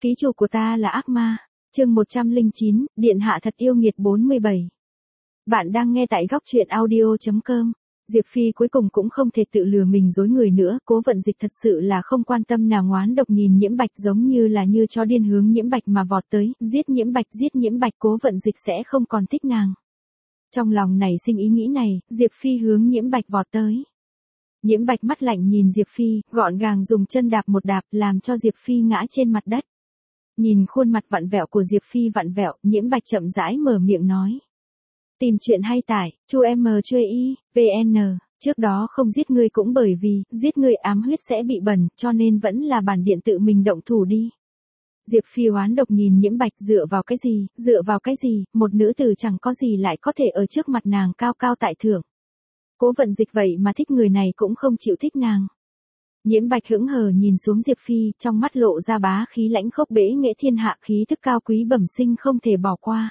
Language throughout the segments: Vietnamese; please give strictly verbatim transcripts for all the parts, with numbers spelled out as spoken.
Ký chủ của ta là ác ma. Chương một trăm lẻ chín, Điện hạ thật yêu nghiệt bốn mươi bảy. Bạn đang nghe tại góc truyện audio chấm com. Diệp Phi cuối cùng cũng không thể tự lừa mình dối người nữa, Cố Vận Dịch thật sự là không quan tâm nàng oán độc nhìn Nhiễm Bạch giống như là như chó điên hướng Nhiễm Bạch mà vọt tới, giết Nhiễm Bạch, giết Nhiễm Bạch, Cố Vận Dịch sẽ không còn thích nàng. Trong lòng nảy sinh ý nghĩ này, Diệp Phi hướng Nhiễm Bạch vọt tới. Nhiễm Bạch mắt lạnh nhìn Diệp Phi, gọn gàng dùng chân đạp một đạp làm cho Diệp Phi ngã trên mặt đất. Nhìn khuôn mặt vặn vẹo của Diệp Phi vặn vẹo, Nhiễm Bạch chậm rãi mở miệng nói. Tìm chuyện hay tải, chu em chui i, vn, trước đó không giết ngươi cũng bởi vì, giết ngươi ám huyết sẽ bị bẩn, cho nên vẫn là bản điện tự mình động thủ đi. Diệp Phi oán độc nhìn Nhiễm Bạch, dựa vào cái gì, dựa vào cái gì, một nữ tử chẳng có gì lại có thể ở trước mặt nàng cao cao tại thượng. Cố Vận Dịch vậy mà thích người này cũng không chịu thích nàng. Nhiễm Bạch hững hờ nhìn xuống Diệp Phi, trong mắt lộ ra bá khí lãnh khốc bể nghệ thiên hạ, khí thức cao quý bẩm sinh không thể bỏ qua.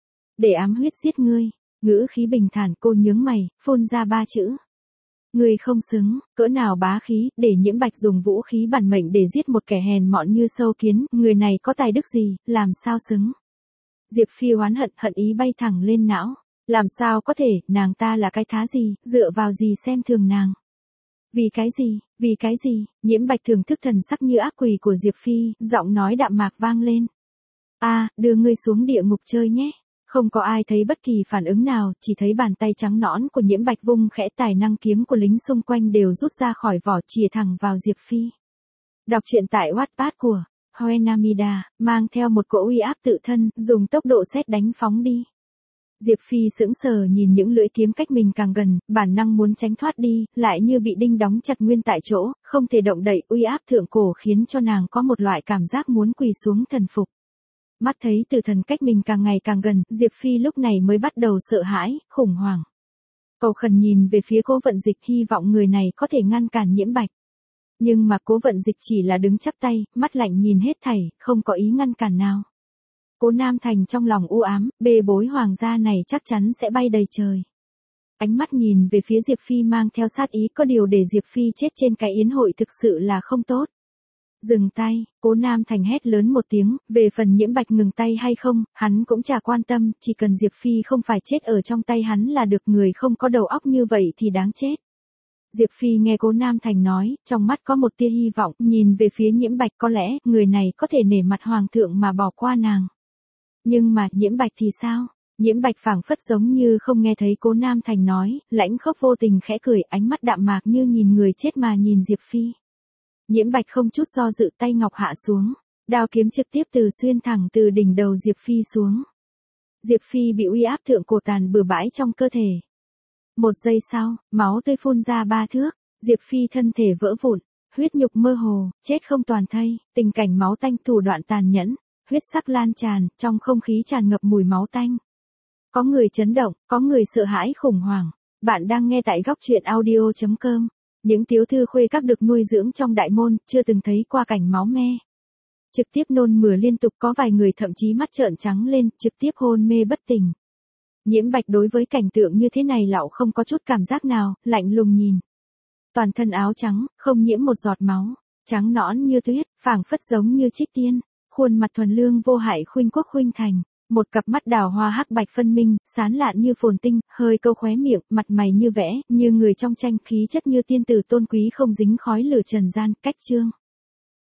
Để ám huyết giết ngươi, ngữ khí bình thản, cô nhướng mày, phun ra ba chữ. Ngươi không xứng, cỡ nào bá khí, để Nhiễm Bạch dùng vũ khí bản mệnh để giết một kẻ hèn mọn như sâu kiến, người này có tài đức gì, làm sao xứng. Diệp Phi oán hận, hận ý bay thẳng lên não. Làm sao có thể, nàng ta là cái thá gì, dựa vào gì xem thường nàng. Vì cái gì, vì cái gì, Nhiễm Bạch thưởng thức thần sắc như ác quỷ của Diệp Phi, giọng nói đạm mạc vang lên. A, à, đưa ngươi xuống địa ngục chơi nhé. Không có ai thấy bất kỳ phản ứng nào, chỉ thấy bàn tay trắng nõn của Nhiễm Bạch vung khẽ, tài năng kiếm của lính xung quanh đều rút ra khỏi vỏ, chìa thẳng vào Diệp Phi. Đọc truyện tại Wattpad của Hoenamida, mang theo một cỗ uy áp tự thân, dùng tốc độ sét đánh phóng đi. Diệp Phi sững sờ nhìn những lưỡi kiếm cách mình càng gần, bản năng muốn tránh thoát đi, lại như bị đinh đóng chặt nguyên tại chỗ, không thể động đậy, uy áp thượng cổ khiến cho nàng có một loại cảm giác muốn quỳ xuống thần phục. Mắt thấy tử thần cách mình càng ngày càng gần, Diệp Phi lúc này mới bắt đầu sợ hãi, khủng hoảng. Cầu khẩn nhìn về phía Cố Vận Dịch, hy vọng người này có thể ngăn cản Nhiễm Bạch. Nhưng mà Cố Vận Dịch chỉ là đứng chắp tay, mắt lạnh nhìn hết thảy, không có ý ngăn cản nào. Cố Nam Thành trong lòng u ám, bê bối hoàng gia này chắc chắn sẽ bay đầy trời. Ánh mắt nhìn về phía Diệp Phi mang theo sát ý, có điều để Diệp Phi chết trên cái yến hội thực sự là không tốt. Dừng tay, Cố Nam Thành hét lớn một tiếng, về phần Nhiễm Bạch ngừng tay hay không, hắn cũng chả quan tâm, chỉ cần Diệp Phi không phải chết ở trong tay hắn là được, người không có đầu óc như vậy thì đáng chết. Diệp Phi nghe Cố Nam Thành nói, trong mắt có một tia hy vọng, nhìn về phía Nhiễm Bạch, có lẽ, người này có thể nể mặt hoàng thượng mà bỏ qua nàng. Nhưng mà, Nhiễm Bạch thì sao? Nhiễm Bạch phảng phất giống như không nghe thấy Cố Nam Thành nói, lãnh khốc vô tình khẽ cười, ánh mắt đạm mạc như nhìn người chết mà nhìn Diệp Phi. Nhiễm Bạch không chút do dự, tay ngọc hạ xuống, đao kiếm trực tiếp từ xuyên thẳng từ đỉnh đầu Diệp Phi xuống. Diệp Phi bị uy áp thượng cổ tàn bừa bãi trong cơ thể. Một giây sau, máu tươi phun ra ba thước, Diệp Phi thân thể vỡ vụn, huyết nhục mơ hồ, chết không toàn thây, tình cảnh máu tanh thủ đoạn tàn nhẫn. Huyết sắc lan tràn, trong không khí tràn ngập mùi máu tanh. Có người chấn động, có người sợ hãi khủng hoảng. Bạn đang nghe tại góc truyện audio chấm com. Những tiếu thư khuê các được nuôi dưỡng trong đại môn, chưa từng thấy qua cảnh máu me. Trực tiếp nôn mửa liên tục, có vài người thậm chí mắt trợn trắng lên, trực tiếp hôn mê bất tỉnh. Nhiễm Bạch đối với cảnh tượng như thế này lão không có chút cảm giác nào, lạnh lùng nhìn. Toàn thân áo trắng, không nhiễm một giọt máu, trắng nõn như tuyết, phảng phất giống như trích tiên. Khuôn mặt thuần lương vô hại khuynh quốc khuynh thành, một cặp mắt đào hoa hắc bạch phân minh, sán lạn như phồn tinh, hơi câu khóe miệng, mặt mày như vẽ, như người trong tranh, khí chất như tiên tử tôn quý không dính khói lửa trần gian, cách chương.